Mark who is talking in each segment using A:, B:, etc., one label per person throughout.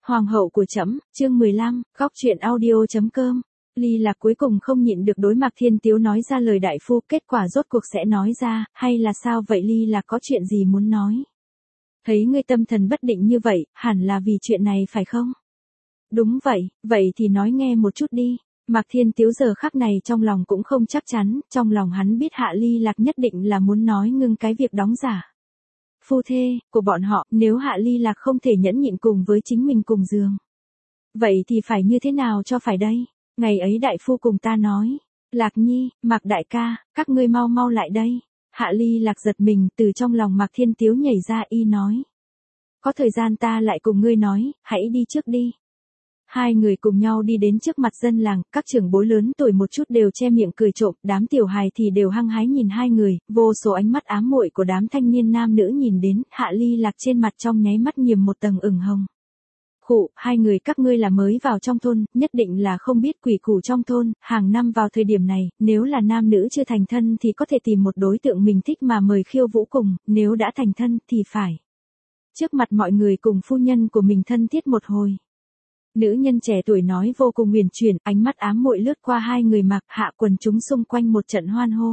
A: Hoàng hậu của trẫm, chương 15, góc truyện audio.com. Ly Lạc cuối cùng không nhịn được đối Mạc Thiên Tiếu nói ra lời đại phu, kết quả rốt cuộc sẽ nói ra, hay là sao vậy? Ly Lạc có chuyện gì muốn nói? Thấy ngươi tâm thần bất định như vậy, hẳn là vì chuyện này phải không? Đúng vậy, vậy thì nói nghe một chút đi. Mạc Thiên Tiếu giờ khắc này trong lòng cũng không chắc chắn, trong lòng hắn biết Hạ Ly Lạc nhất định là muốn nói ngưng cái việc đóng giả phu thê của bọn họ, nếu Hạ Ly Lạc không thể nhẫn nhịn cùng với chính mình cùng giường. Vậy thì phải như thế nào cho phải đây? Ngày ấy đại phu cùng ta nói, Lạc Nhi, Mạc đại ca, các ngươi mau mau lại đây. Hạ Ly Lạc giật mình, từ trong lòng Mạc Thiên Tiếu nhảy ra, y nói. Có thời gian ta lại cùng ngươi nói, hãy đi trước đi. Hai người cùng nhau đi đến trước mặt dân làng, các trưởng bối lớn tuổi một chút đều che miệng cười trộm, đám tiểu hài thì đều hăng hái nhìn hai người, vô số ánh mắt ám muội của đám thanh niên nam nữ nhìn đến, Hạ Ly Lạc trên mặt trong nháy mắt nhiễm một tầng ửng hồng. Khụ, hai người các ngươi là mới vào trong thôn, nhất định là không biết quỷ củ trong thôn, hàng năm vào thời điểm này, nếu là nam nữ chưa thành thân thì có thể tìm một đối tượng mình thích mà mời khiêu vũ cùng, nếu đã thành thân thì phải trước mặt mọi người cùng phu nhân của mình thân thiết một hồi. Nữ nhân trẻ tuổi nói vô cùng huyền chuyển, ánh mắt ám muội lướt qua hai người Mạc Hạ, quần chúng xung quanh một trận hoan hô.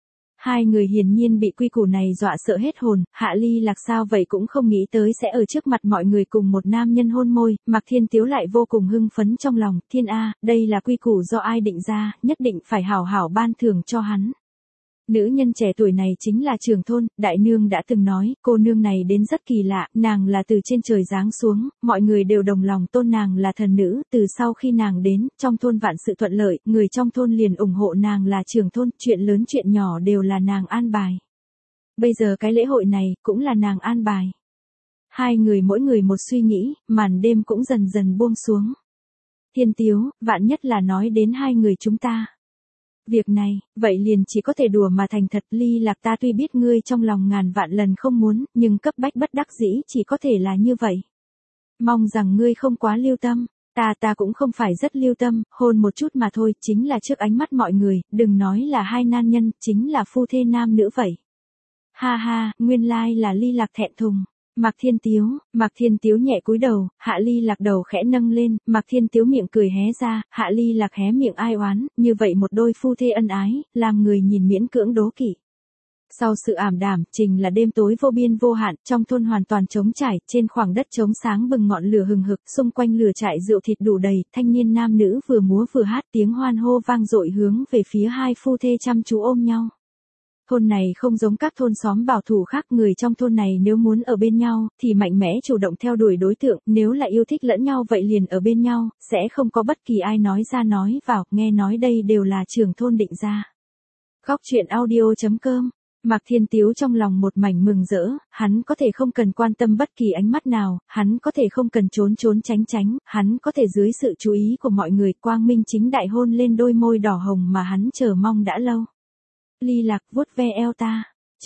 A: Hai người hiển nhiên bị quy củ này dọa sợ hết hồn, Hạ Ly Lạc sao vậy cũng không nghĩ tới sẽ ở trước mặt mọi người cùng một nam nhân hôn môi, Mạc Thiên Tiếu lại vô cùng hưng phấn trong lòng, thiên a, đây là quy củ do ai định ra, nhất định phải hảo hảo ban thưởng cho hắn. Nữ nhân trẻ tuổi này chính là trưởng thôn, đại nương đã từng nói, cô nương này đến rất kỳ lạ, nàng là từ trên trời giáng xuống, mọi người đều đồng lòng tôn nàng là thần nữ, từ sau khi nàng đến, trong thôn vạn sự thuận lợi, người trong thôn liền ủng hộ nàng là trưởng thôn, chuyện lớn chuyện nhỏ đều là nàng an bài. Bây giờ cái lễ hội này, cũng là nàng an bài. Hai người mỗi người một suy nghĩ, màn đêm cũng dần dần buông xuống. Thiên Tiếu, vạn nhất là nói đến hai người chúng ta. Việc này, vậy liền chỉ có thể đùa mà thành thật. Ly Lạc, ta tuy biết ngươi trong lòng ngàn vạn lần không muốn, nhưng cấp bách bất đắc dĩ chỉ có thể là như vậy. Mong rằng ngươi không quá lưu tâm, ta cũng không phải rất lưu tâm, hôn một chút mà thôi, chính là trước ánh mắt mọi người, đừng nói là hai nam nhân, chính là phu thê nam nữ vậy. Ha ha, nguyên lai là Ly Lạc thẹn thùng. Mạc Thiên Tiếu nhẹ cúi đầu, Hạ Ly Lạc đầu khẽ nâng lên, Mạc Thiên Tiếu miệng cười hé ra, Hạ Ly Lạc hé miệng ai oán, như vậy một đôi phu thê ân ái, làm người nhìn miễn cưỡng đố kỵ. Sau sự ảm đạm, trình là đêm tối vô biên vô hạn, trong thôn hoàn toàn trống trải, trên khoảng đất trống sáng bừng ngọn lửa hừng hực, xung quanh lửa trại rượu thịt đủ đầy, thanh niên nam nữ vừa múa vừa hát, tiếng hoan hô vang dội hướng về phía hai phu thê chăm chú ôm nhau. Thôn này không giống các thôn xóm bảo thủ khác, người trong thôn này nếu muốn ở bên nhau, thì mạnh mẽ chủ động theo đuổi đối tượng, nếu là yêu thích lẫn nhau vậy liền ở bên nhau, sẽ không có bất kỳ ai nói ra nói vào, nghe nói đây đều là trưởng thôn định ra. Góc truyện audio.com. Mạc Thiên Tiếu trong lòng một mảnh mừng rỡ, hắn có thể không cần quan tâm bất kỳ ánh mắt nào, hắn có thể không cần trốn tránh, hắn có thể dưới sự chú ý của mọi người quang minh chính đại hôn lên đôi môi đỏ hồng mà hắn chờ mong đã lâu. Ly Lạc vuốt ve eo ta.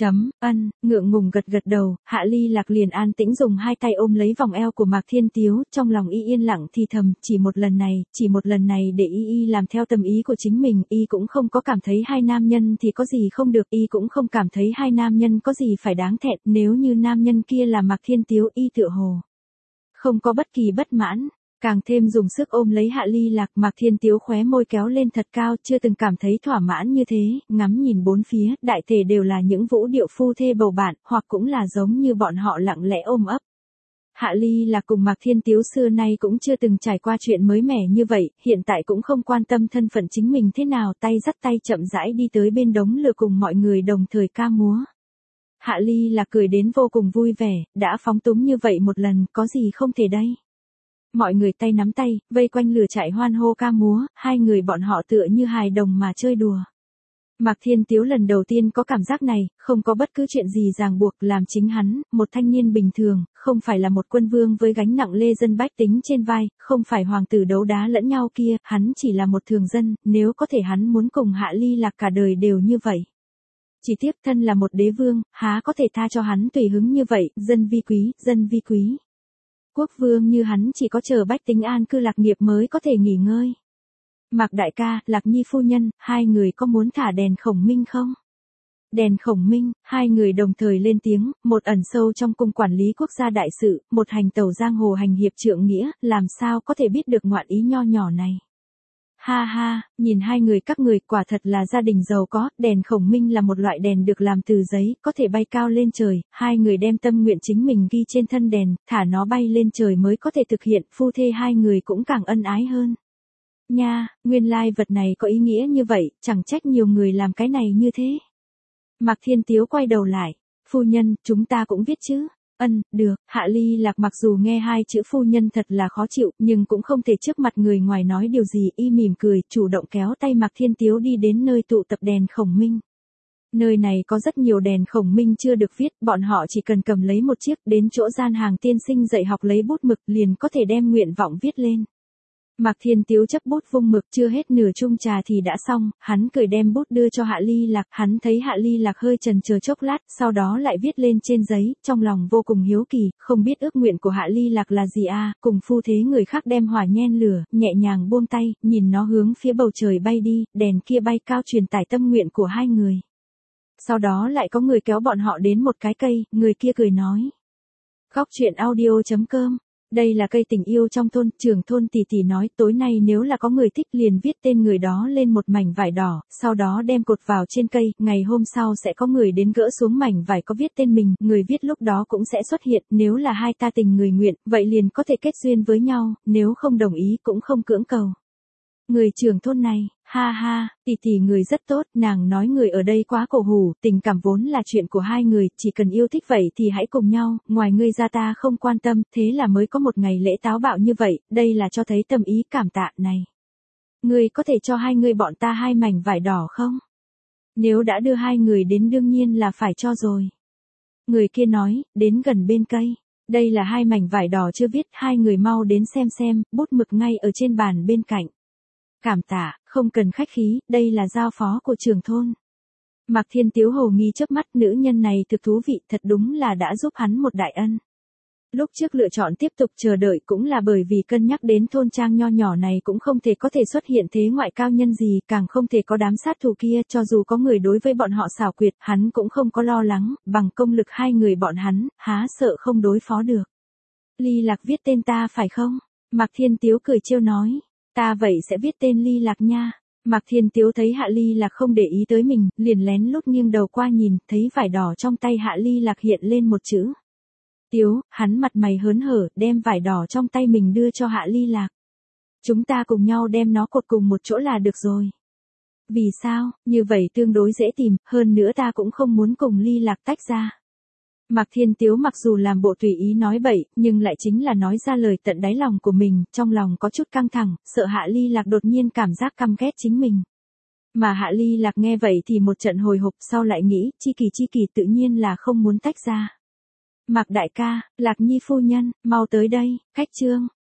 A: Ngượng ngùng gật đầu, Hạ Ly Lạc liền an tĩnh dùng hai tay ôm lấy vòng eo của Mạc Thiên Tiếu, trong lòng y yên lặng thì thầm, chỉ một lần này để y làm theo tâm ý của chính mình, y cũng không có cảm thấy hai nam nhân thì có gì không được, y cũng không cảm thấy hai nam nhân có gì phải đáng thẹn, nếu như nam nhân kia là Mạc Thiên Tiếu y tựa hồ không có bất kỳ bất mãn. Càng thêm dùng sức ôm lấy Hạ Ly Lạc, Mạc Thiên Tiếu khóe môi kéo lên thật cao, chưa từng cảm thấy thỏa mãn như thế, ngắm nhìn bốn phía, đại thể đều là những vũ điệu phu thê bầu bạn, hoặc cũng là giống như bọn họ lặng lẽ ôm ấp. Hạ Ly Lạc cùng Mạc Thiên Tiếu xưa nay cũng chưa từng trải qua chuyện mới mẻ như vậy, hiện tại cũng không quan tâm thân phận chính mình thế nào, tay dắt tay chậm rãi đi tới bên đống lửa cùng mọi người đồng thời ca múa. Hạ Ly Lạc cười đến vô cùng vui vẻ, đã phóng túng như vậy một lần, có gì không thể đây. Mọi người tay nắm tay, vây quanh lửa trại hoan hô ca múa, hai người bọn họ tựa như hài đồng mà chơi đùa. Mạc Thiên Tiếu lần đầu tiên có cảm giác này, không có bất cứ chuyện gì ràng buộc, làm chính hắn, một thanh niên bình thường, không phải là một quân vương với gánh nặng lê dân bách tính trên vai, không phải hoàng tử đấu đá lẫn nhau kia, hắn chỉ là một thường dân, nếu có thể hắn muốn cùng Hạ Ly Lạc cả đời đều như vậy. Chỉ tiếp thân là một đế vương, há có thể tha cho hắn tùy hứng như vậy, dân vi quý. Quốc vương như hắn chỉ có chờ bách tính an cư lạc nghiệp mới có thể nghỉ ngơi. Mạc đại ca, Lạc Nhi phu nhân, hai người có muốn thả đèn khổng minh không? Đèn khổng minh, hai người đồng thời lên tiếng, một ẩn sâu trong cung quản lý quốc gia đại sự, một hành tẩu giang hồ hành hiệp trượng nghĩa, làm sao có thể biết được ngoạn ý nho nhỏ này. Ha ha, nhìn hai người các người quả thật là gia đình giàu có, đèn khổng minh là một loại đèn được làm từ giấy, có thể bay cao lên trời, hai người đem tâm nguyện chính mình ghi trên thân đèn, thả nó bay lên trời mới có thể thực hiện, phu thê hai người cũng càng ân ái hơn. Nha, nguyên lai vật này có ý nghĩa như vậy, chẳng trách nhiều người làm cái này như thế. Mạc Thiên Tiếu quay đầu lại, phu nhân, chúng ta cũng viết chứ. Được, Hạ Ly Lạc mặc dù nghe hai chữ phu nhân thật là khó chịu, nhưng cũng không thể trước mặt người ngoài nói điều gì, y mỉm cười, chủ động kéo tay Mạc Thiên Tiếu đi đến nơi tụ tập đèn khổng minh. Nơi này có rất nhiều đèn khổng minh chưa được viết, bọn họ chỉ cần cầm lấy một chiếc, đến chỗ gian hàng tiên sinh dạy học lấy bút mực, liền có thể đem nguyện vọng viết lên. Mạc Thiên Tiếu chấp bút vung mực, chưa hết nửa chung trà thì đã xong, hắn cười đem bút đưa cho Hạ Ly Lạc, hắn thấy Hạ Ly Lạc hơi chần chờ chốc lát, sau đó lại viết lên trên giấy, trong lòng vô cùng hiếu kỳ, không biết ước nguyện của Hạ Ly Lạc là gì à, cùng phu thế người khác đem hỏa nhen lửa, nhẹ nhàng buông tay, nhìn nó hướng phía bầu trời bay đi, đèn kia bay cao truyền tải tâm nguyện của hai người. Sau đó lại có người kéo bọn họ đến một cái cây, người kia cười nói. Góc truyện audio.com. Đây là cây tình yêu trong thôn, trưởng thôn tỷ tỷ nói tối nay nếu là có người thích liền viết tên người đó lên một mảnh vải đỏ, sau đó đem cột vào trên cây, ngày hôm sau sẽ có người đến gỡ xuống mảnh vải có viết tên mình, người viết lúc đó cũng sẽ xuất hiện, nếu là hai ta tình người nguyện, vậy liền có thể kết duyên với nhau, nếu không đồng ý cũng không cưỡng cầu. Người trưởng thôn này, ha ha, tỷ tỷ người rất tốt, nàng nói người ở đây quá cổ hủ, tình cảm vốn là chuyện của hai người, chỉ cần yêu thích vậy thì hãy cùng nhau, ngoài ngươi ra ta không quan tâm, thế là mới có một ngày lễ táo bạo như vậy, đây là cho thấy tâm ý cảm tạ này. Ngươi có thể cho hai người bọn ta hai mảnh vải đỏ không? Nếu đã đưa hai người đến đương nhiên là phải cho rồi. Người kia nói, đến gần bên cây. Đây là hai mảnh vải đỏ chưa viết, hai người mau đến xem, bút mực ngay ở trên bàn bên cạnh. Cảm tạ, không cần khách khí, đây là giao phó của trưởng thôn. Mạc Thiên Tiếu hồ nghi chớp mắt, nữ nhân này thực thú vị, thật đúng là đã giúp hắn một đại ân. Lúc trước lựa chọn tiếp tục chờ đợi cũng là bởi vì cân nhắc đến thôn trang nho nhỏ này cũng không thể có thể xuất hiện thế ngoại cao nhân gì, càng không thể có đám sát thủ kia, cho dù có người đối với bọn họ xảo quyệt, hắn cũng không có lo lắng, bằng công lực hai người bọn hắn, há sợ không đối phó được. Ly Lạc viết tên ta phải không? Mạc Thiên Tiếu cười trêu nói. Ta vậy sẽ viết tên Ly Lạc nha. Mạc Thiên Tiếu thấy Hạ Ly Lạc không để ý tới mình, liền lén lút nghiêng đầu qua nhìn, thấy vải đỏ trong tay Hạ Ly Lạc hiện lên một chữ. Tiếu, hắn mặt mày hớn hở, đem vải đỏ trong tay mình đưa cho Hạ Ly Lạc. Chúng ta cùng nhau đem nó cột cùng một chỗ là được rồi. Vì sao, như vậy tương đối dễ tìm, hơn nữa ta cũng không muốn cùng Ly Lạc tách ra. Mạc Thiên Tiếu mặc dù làm bộ tùy ý nói bậy, nhưng lại chính là nói ra lời tận đáy lòng của mình, trong lòng có chút căng thẳng, sợ Hạ Ly Lạc đột nhiên cảm giác căm ghét chính mình. Mà Hạ Ly Lạc nghe vậy thì một trận hồi hộp, sau lại nghĩ, chi kỳ tự nhiên là không muốn tách ra. Mạc đại ca, Lạc Nhi phu nhân, mau tới đây, khách trương.